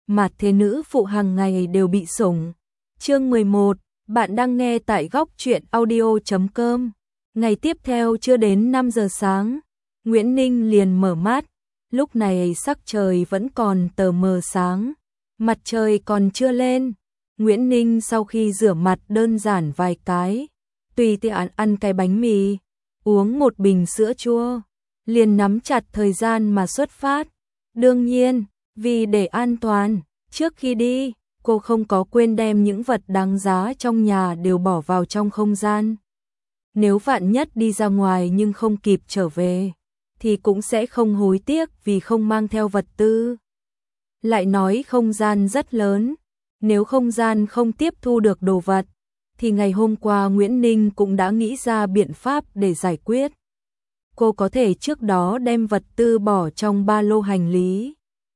mà thế nữ phụ hàng ngày đều bị sủng. Chương 11, bạn đang nghe tại góc truyện audio.com. Ngày tiếp theo chưa đến 5 giờ sáng, Nguyễn Ninh liền mở mắt, lúc này sắc trời vẫn còn tờ mờ sáng, mặt trời còn chưa lên. Nguyễn Ninh sau khi rửa mặt đơn giản vài cái, tùy tiện ăn cái bánh mì, uống một bình sữa chua, liền nắm chặt thời gian mà xuất phát. Đương nhiên, vì để an toàn, trước khi đi, cô không có quên đem những vật đáng giá trong nhà đều bỏ vào trong không gian. Nếu vạn nhất đi ra ngoài nhưng không kịp trở về, thì cũng sẽ không hối tiếc vì không mang theo vật tư. Lại nói không gian rất lớn, nếu không gian không tiếp thu được đồ vật, thì ngày hôm qua Nguyễn Ninh cũng đã nghĩ ra biện pháp để giải quyết. Cô có thể trước đó đem vật tư bỏ trong ba lô hành lý,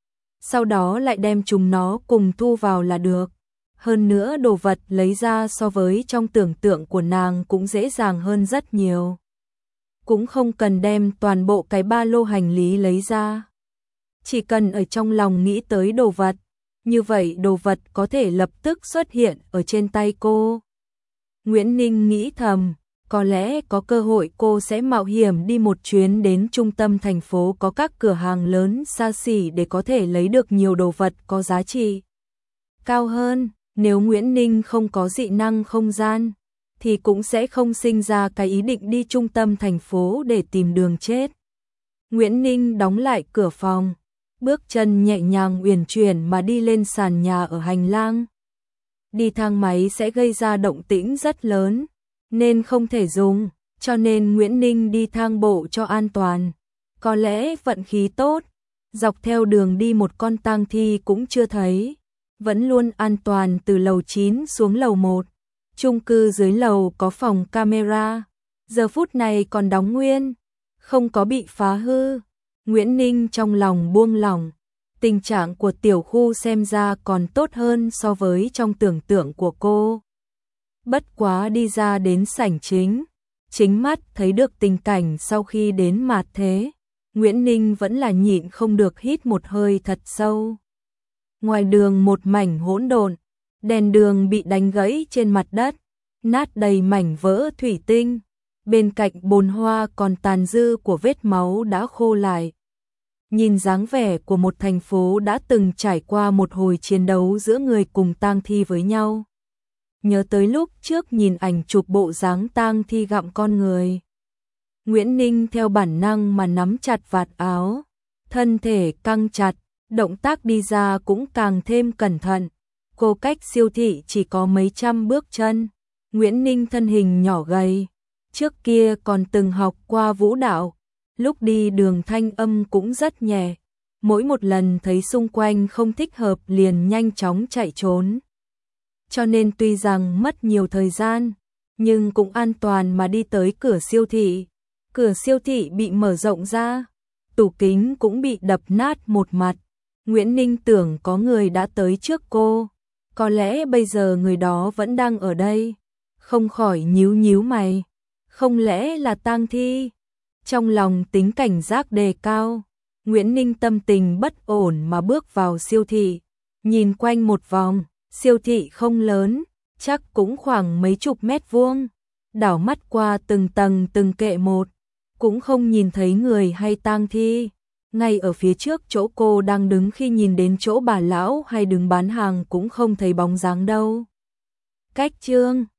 sau đó lại đem chúng nó cùng thu vào là được. Hơn nữa đồ vật lấy ra so với trong tưởng tượng của nàng cũng dễ dàng hơn rất nhiều. Cũng không cần đem toàn bộ cái ba lô hành lý lấy ra. Chỉ cần ở trong lòng nghĩ tới đồ vật, như vậy đồ vật có thể lập tức xuất hiện ở trên tay cô. Nguyễn Ninh nghĩ thầm, có lẽ có cơ hội cô sẽ mạo hiểm đi một chuyến đến trung tâm thành phố có các cửa hàng lớn xa xỉ để có thể lấy được nhiều đồ vật có giá trị cao hơn. Nếu Nguyễn Ninh không có dị năng không gian, thì cũng sẽ không sinh ra cái ý định đi trung tâm thành phố để tìm đường chết. Nguyễn Ninh đóng lại cửa phòng, bước chân nhẹ nhàng uyển chuyển mà đi lên sàn nhà ở hành lang. Đi thang máy sẽ gây ra động tĩnh rất lớn, nên không thể dùng, cho nên Nguyễn Ninh đi thang bộ cho an toàn. Có lẽ vận khí tốt, dọc theo đường đi một con tang thi cũng chưa thấy, vẫn luôn an toàn từ lầu 9 xuống lầu 1. Chung cư dưới lầu có phòng camera, giờ phút này còn đóng nguyên, không có bị phá hư. Nguyễn Ninh trong lòng buông lỏng, tình trạng của tiểu khu xem ra còn tốt hơn so với trong tưởng tượng của cô. Bất quá đi ra đến sảnh chính mắt thấy được tình cảnh sau khi đến mạt thế, Nguyễn Ninh vẫn là nhịn không được hít một hơi thật sâu. Ngoài đường một mảnh hỗn độn, đèn đường bị đánh gãy trên mặt đất, nát đầy mảnh vỡ thủy tinh, bên cạnh bồn hoa còn tàn dư của vết máu đã khô lại. Nhìn dáng vẻ của một thành phố đã từng trải qua một hồi chiến đấu giữa người cùng tang thi với nhau. Nhớ tới lúc trước nhìn ảnh chụp bộ dáng tang thi gặm con người, Nguyễn Ninh theo bản năng mà nắm chặt vạt áo, thân thể căng chặt, động tác đi ra cũng càng thêm cẩn thận. Cô cách siêu thị chỉ có mấy trăm bước chân. Nguyễn Ninh thân hình nhỏ gầy, trước kia còn từng học qua vũ đạo, lúc đi đường thanh âm cũng rất nhẹ, mỗi một lần thấy xung quanh không thích hợp liền nhanh chóng chạy trốn. Cho nên tuy rằng mất nhiều thời gian, nhưng cũng an toàn mà đi tới cửa siêu thị. Cửa siêu thị bị mở rộng ra, tủ kính cũng bị đập nát một mặt. Nguyễn Ninh tưởng có người đã tới trước cô, có lẽ bây giờ người đó vẫn đang ở đây, không khỏi nhíu nhíu mày, không lẽ là tang thi? Trong lòng tính cảnh giác đề cao, Nguyễn Ninh tâm tình bất ổn mà bước vào siêu thị, nhìn quanh một vòng, siêu thị không lớn, chắc cũng khoảng mấy chục mét vuông, đảo mắt qua từng tầng từng kệ một, cũng không nhìn thấy người hay tang thi. Ngay ở phía trước chỗ cô đang đứng khi nhìn đến chỗ bà lão hay đứng bán hàng cũng không thấy bóng dáng đâu. Cách chương